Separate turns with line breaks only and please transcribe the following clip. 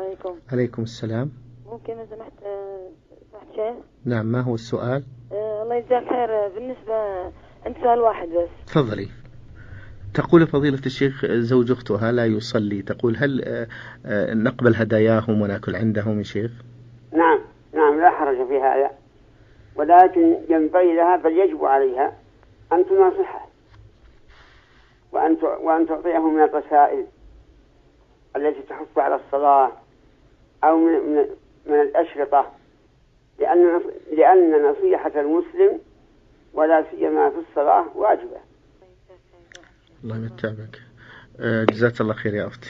عليكم.
عليكم السلام.
ممكن إذا سمحت شيخ؟
نعم، ما هو السؤال؟
الله يجزاك خير. بالنسبة عندي سؤال واحد بس.
تفضلي. تقول فضيلة الشيخ زوج أختها لا يصلي، تقول هل نقبل هداياهم ونأكل عندهم يا شيخ؟
نعم نعم، لا حرج في هذا، ولكن ينبغي لها بل يجب عليها أن تناصحه وأن تعطيه من الرسائل التي تحث على الصلاة أو من الأشرطة، لأن نصيحة المسلم ولا سيما في الصلاة واجبة.
الله يمتعك. جزاك الله خير يا أختي.